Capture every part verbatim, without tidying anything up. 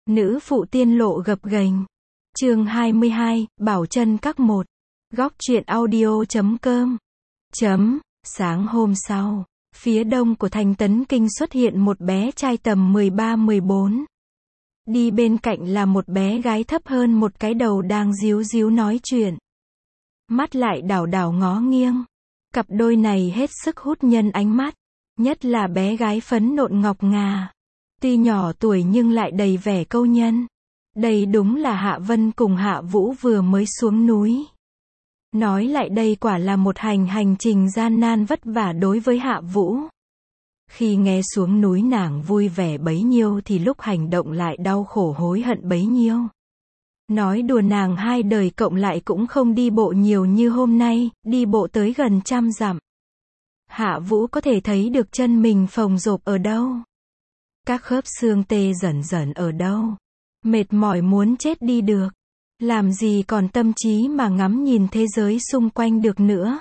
Nữ phụ tiên lộ gập ghềnh. Chương hai mươi hai, Bảo Chân Các một. Góc truyện audio chấm com. Chấm, sáng hôm sau, phía đông của thành Tấn Kinh xuất hiện một bé trai tầm mười ba mười bốn. Đi bên cạnh là một bé gái thấp hơn một cái đầu đang díu díu nói chuyện. Mắt lại đảo đảo ngó nghiêng. Cặp đôi này hết sức hút nhân ánh mắt. Nhất là bé gái phấn nộn ngọc ngà. Tuy nhỏ tuổi nhưng lại đầy vẻ câu nhân. Đây đúng là Hạ Vân cùng Hạ Vũ vừa mới xuống núi. Nói lại đây quả là một hành hành trình gian nan vất vả đối với Hạ Vũ. Khi nghe xuống núi nàng vui vẻ bấy nhiêu thì lúc hành động lại đau khổ hối hận bấy nhiêu. Nói đùa nàng hai đời cộng lại cũng không đi bộ nhiều như hôm nay, đi bộ tới gần trăm dặm. Hạ Vũ có thể thấy được chân mình phồng rộp ở đâu. Các khớp xương tê dần dần ở đâu. Mệt mỏi muốn chết đi được. Làm gì còn tâm trí mà ngắm nhìn thế giới xung quanh được nữa.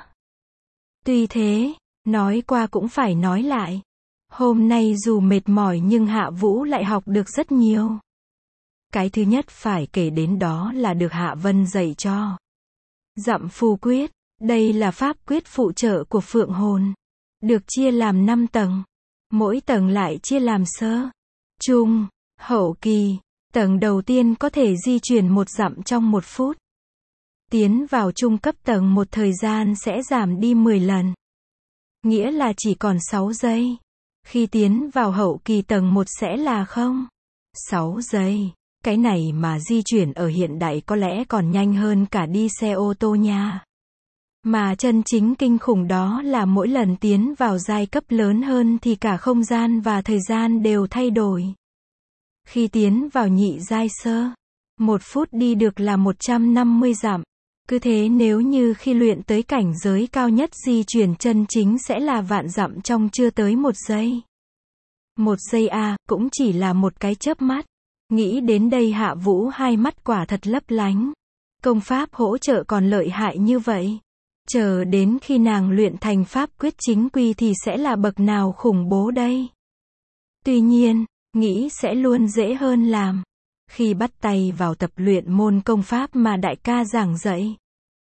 Tuy thế, nói qua cũng phải nói lại. Hôm nay dù mệt mỏi nhưng Hạ Vũ lại học được rất nhiều. Cái thứ nhất phải kể đến đó là được Hạ Vân dạy cho. Dặm phù quyết, đây là pháp quyết phụ trợ của phượng hồn. Được chia làm năm tầng. Mỗi tầng lại chia làm sơ, trung, hậu kỳ. Tầng đầu tiên có thể di chuyển một dặm trong một phút. Tiến vào trung cấp tầng một thời gian sẽ giảm đi mười lần. Nghĩa là chỉ còn sáu giây. Khi tiến vào hậu kỳ tầng một sẽ là không. sáu giây. Cái này mà di chuyển ở hiện đại có lẽ còn nhanh hơn cả đi xe ô tô nha. Mà chân chính kinh khủng đó là mỗi lần tiến vào giai cấp lớn hơn thì cả không gian và thời gian đều thay đổi. Khi tiến vào nhị giai sơ, một phút đi được là một trăm năm mươi dặm. Cứ thế nếu như khi luyện tới cảnh giới cao nhất di chuyển chân chính sẽ là vạn dặm trong chưa tới một giây. Một giây a, à, cũng chỉ là một cái chớp mắt. Nghĩ đến đây Hạ Vũ hai mắt quả thật lấp lánh. Công pháp hỗ trợ còn lợi hại như vậy. Chờ đến khi nàng luyện thành pháp quyết chính quy thì sẽ là bậc nào khủng bố đây. Tuy nhiên, nghĩ sẽ luôn dễ hơn làm. Khi bắt tay vào tập luyện môn công pháp mà đại ca giảng dạy,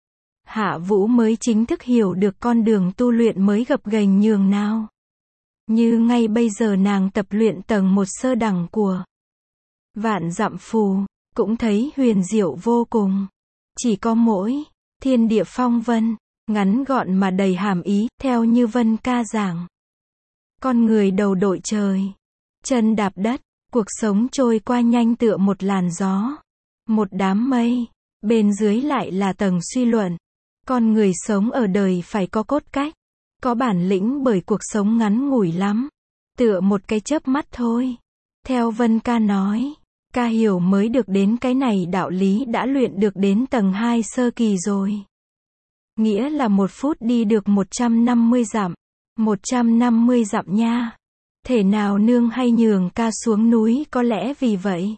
Hạ Vũ mới chính thức hiểu được con đường tu luyện mới gập ghềnh nhường nào. Như ngay bây giờ nàng tập luyện tầng một sơ đẳng của Vạn Dặm Phù, cũng thấy huyền diệu vô cùng. Chỉ có mỗi thiên địa phong vân, ngắn gọn mà đầy hàm ý, theo như Vân ca giảng. Con người đầu đội trời, chân đạp đất, cuộc sống trôi qua nhanh tựa một làn gió, một đám mây, bên dưới lại là tầng suy luận. Con người sống ở đời phải có cốt cách, có bản lĩnh bởi cuộc sống ngắn ngủi lắm, tựa một cái chớp mắt thôi. Theo Vân ca nói, ca hiểu mới được đến cái này đạo lý đã luyện được đến tầng hai sơ kỳ rồi. Nghĩa là một phút đi được một trăm năm mươi dặm. một trăm năm mươi dặm nha. Thể nào nương hay nhường ca xuống núi có lẽ vì vậy.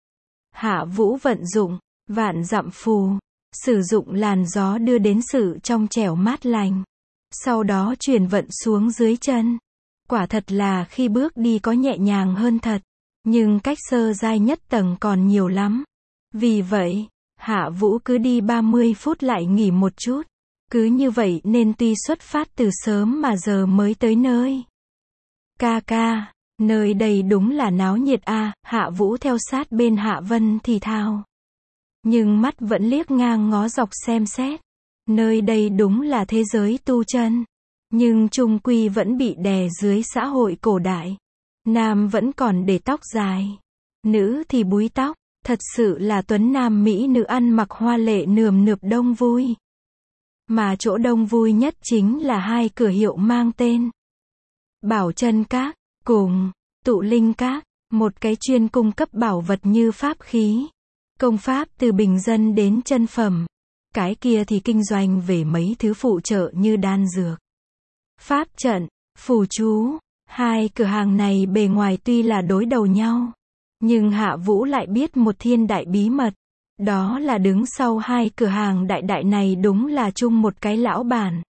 Hạ Vũ vận dụng Vạn Dặm Phù, sử dụng làn gió đưa đến sự trong trẻo mát lành. Sau đó truyền vận xuống dưới chân. Quả thật là khi bước đi có nhẹ nhàng hơn thật. Nhưng cách sơ giai nhất tầng còn nhiều lắm. Vì vậy, Hạ Vũ cứ đi ba mươi phút lại nghỉ một chút. Cứ như vậy nên tuy xuất phát từ sớm mà giờ mới tới nơi. Ca ca, nơi đây đúng là náo nhiệt a, à, Hạ Vũ theo sát bên Hạ Vân thì thào. Nhưng mắt vẫn liếc ngang ngó dọc xem xét. Nơi đây đúng là thế giới tu chân. Nhưng chung quy vẫn bị đè dưới xã hội cổ đại. Nam vẫn còn để tóc dài. Nữ thì búi tóc. Thật sự là tuấn nam mỹ nữ ăn mặc hoa lệ nườm nượp đông vui. Mà chỗ đông vui nhất chính là hai cửa hiệu mang tên Bảo Chân Các, cùng Tụ Linh Các, một cái chuyên cung cấp bảo vật như pháp khí, công pháp từ bình dân đến chân phẩm. Cái kia thì kinh doanh về mấy thứ phụ trợ như đan dược, pháp trận, phù chú. Hai cửa hàng này bề ngoài tuy là đối đầu nhau, nhưng Hạ Vũ lại biết một thiên đại bí mật. Đó là đứng sau hai cửa hàng đại đại này đúng là chung một cái lão bản.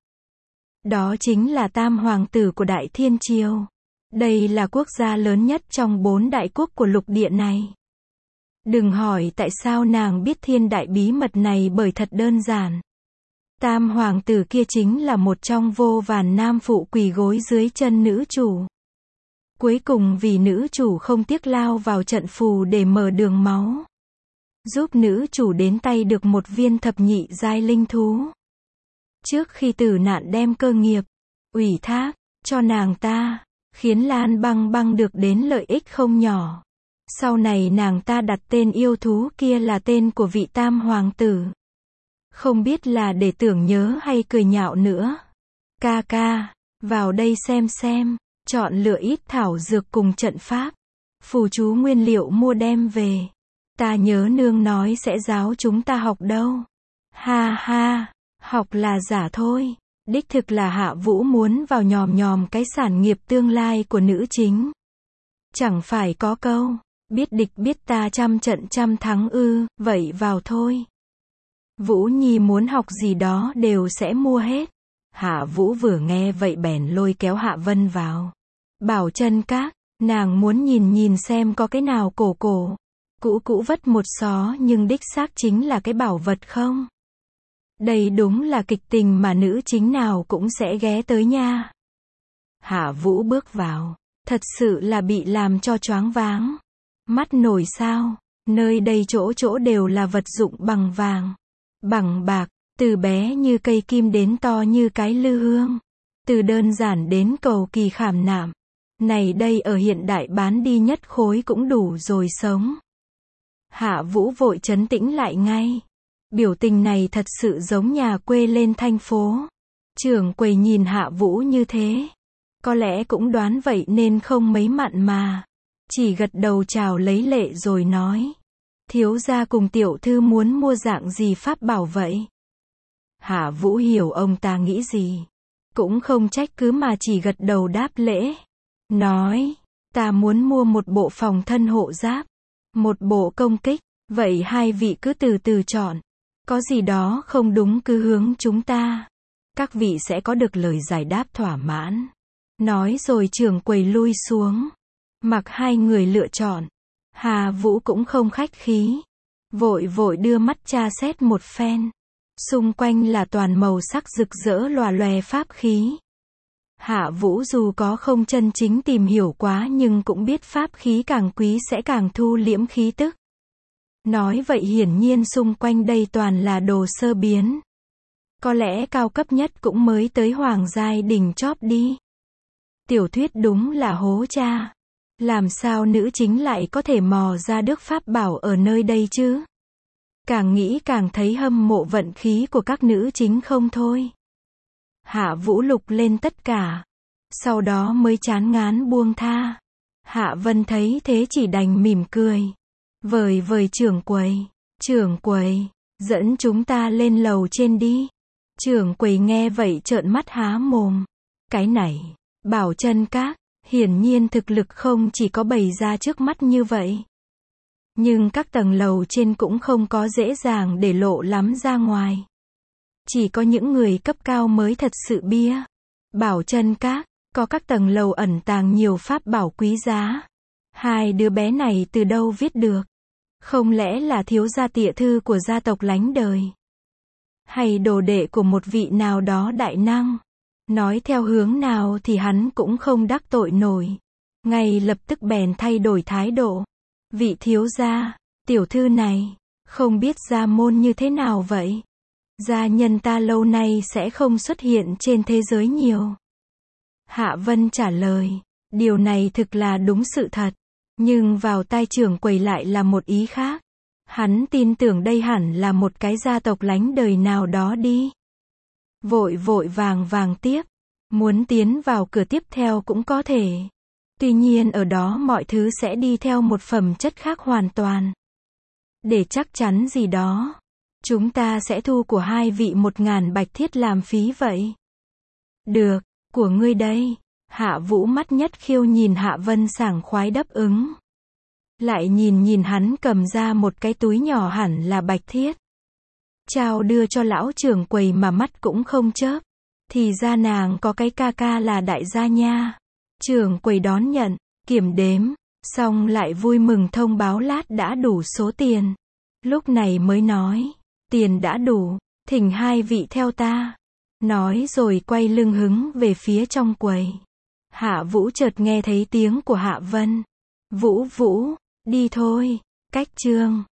Đó chính là tam hoàng tử của Đại Thiên Triều. Đây là quốc gia lớn nhất trong bốn đại quốc của lục địa này. Đừng hỏi tại sao nàng biết thiên đại bí mật này bởi thật đơn giản. Tam hoàng tử kia chính là một trong vô vàn nam phụ quỳ gối dưới chân nữ chủ. Cuối cùng vì nữ chủ không tiếc lao vào trận phù để mở đường máu. Giúp nữ chủ đến tay được một viên thập nhị giai linh thú. Trước khi tử nạn đem cơ nghiệp, ủy thác, cho nàng ta, khiến Lan Băng Băng được đến lợi ích không nhỏ. Sau này nàng ta đặt tên yêu thú kia là tên của vị tam hoàng tử. Không biết là để tưởng nhớ hay cười nhạo nữa. Ca ca, vào đây xem xem, chọn lựa ít thảo dược cùng trận pháp. Phù chú nguyên liệu mua đem về. Ta nhớ nương nói sẽ giáo chúng ta học đâu. Ha ha, học là giả thôi. Đích thực là Hạ Vũ muốn vào nhòm nhòm cái sản nghiệp tương lai của nữ chính. Chẳng phải có câu, biết địch biết ta trăm trận trăm thắng ư, vậy vào thôi. Vũ Nhi muốn học gì đó đều sẽ mua hết. Hạ Vũ vừa nghe vậy bèn lôi kéo Hạ Vân vào. Bảo Chân Các, nàng muốn nhìn nhìn xem có cái nào cổ cổ, cũ cũ vất một xó nhưng đích xác chính là cái bảo vật không? Đây đúng là kịch tình mà nữ chính nào cũng sẽ ghé tới nha. Hạ Vũ bước vào, thật sự là bị làm cho choáng váng. Mắt nổi sao, nơi đây chỗ chỗ đều là vật dụng bằng vàng, bằng bạc, từ bé như cây kim đến to như cái lư hương. Từ đơn giản đến cầu kỳ khảm nạm. Này đây ở hiện đại bán đi nhất khối cũng đủ rồi sống. Hạ Vũ vội trấn tĩnh lại ngay. Biểu tình này thật sự giống nhà quê lên thành phố. Trưởng quầy nhìn Hạ Vũ như thế. Có lẽ cũng đoán vậy nên không mấy mặn mà. Chỉ gật đầu chào lấy lệ rồi nói. Thiếu gia cùng tiểu thư muốn mua dạng gì pháp bảo vậy? Hạ Vũ hiểu ông ta nghĩ gì. Cũng không trách cứ mà chỉ gật đầu đáp lễ. Nói, ta muốn mua một bộ phòng thân hộ giáp. Một bộ công kích. Vậy hai vị cứ từ từ chọn. Có gì đó không đúng cứ hướng chúng ta. Các vị sẽ có được lời giải đáp thỏa mãn. Nói rồi trưởng quầy lui xuống. Mặc hai người lựa chọn. Hà Vũ cũng không khách khí. Vội vội đưa mắt tra xét một phen. Xung quanh là toàn màu sắc rực rỡ lòa lòe pháp khí. Hạ Vũ dù có không chân chính tìm hiểu quá nhưng cũng biết pháp khí càng quý sẽ càng thu liễm khí tức. Nói vậy hiển nhiên xung quanh đây toàn là đồ sơ biến. Có lẽ cao cấp nhất cũng mới tới hoàng giai đỉnh chóp đi. Tiểu thuyết đúng là hố cha. Làm sao nữ chính lại có thể mò ra được pháp bảo ở nơi đây chứ? Càng nghĩ càng thấy hâm mộ vận khí của các nữ chính không thôi. Hạ Vũ lục lên tất cả. Sau đó mới chán ngán buông tha. Hạ Vân thấy thế chỉ đành mỉm cười. Vời vời trưởng quầy. Trưởng quầy, dẫn chúng ta lên lầu trên đi. Trưởng quầy nghe vậy trợn mắt há mồm. Cái này, Bảo Chân Các, hiển nhiên thực lực không chỉ có bày ra trước mắt như vậy. Nhưng các tầng lầu trên cũng không có dễ dàng để lộ lắm ra ngoài. Chỉ có những người cấp cao mới thật sự bia. Bảo Chân Các, có các tầng lầu ẩn tàng nhiều pháp bảo quý giá. Hai đứa bé này từ đâu viết được? Không lẽ là thiếu gia tịa thư của gia tộc lánh đời? Hay đồ đệ của một vị nào đó đại năng? Nói theo hướng nào thì hắn cũng không đắc tội nổi. Ngay lập tức bèn thay đổi thái độ. Vị thiếu gia, tiểu thư này, không biết gia môn như thế nào vậy? Gia nhân ta lâu nay sẽ không xuất hiện trên thế giới nhiều. Hạ Vân trả lời, điều này thực là đúng sự thật. Nhưng vào tai trưởng quầy lại là một ý khác. Hắn tin tưởng đây hẳn là một cái gia tộc lánh đời nào đó đi. Vội vội vàng vàng tiếp. Muốn tiến vào cửa tiếp theo cũng có thể. Tuy nhiên ở đó mọi thứ sẽ đi theo một phẩm chất khác hoàn toàn. Để chắc chắn gì đó, chúng ta sẽ thu của hai vị một ngàn bạch thiết làm phí vậy. Được, của ngươi đây. Hạ Vũ mắt nhất khiêu nhìn Hạ Vân sảng khoái đáp ứng. Lại nhìn nhìn hắn cầm ra một cái túi nhỏ hẳn là bạch thiết. Trao đưa cho lão trưởng quầy mà mắt cũng không chớp. Thì ra nàng có cái ca ca là đại gia nha. Trưởng quầy đón nhận, kiểm đếm, Xong lại vui mừng thông báo lát đã đủ số tiền. Lúc này mới nói, tiền đã đủ, thỉnh hai vị theo ta. Nói rồi quay lưng hứng về phía trong quầy. Hạ Vũ chợt nghe thấy tiếng của Hạ Vân. Vũ Vũ, đi thôi, cách chương.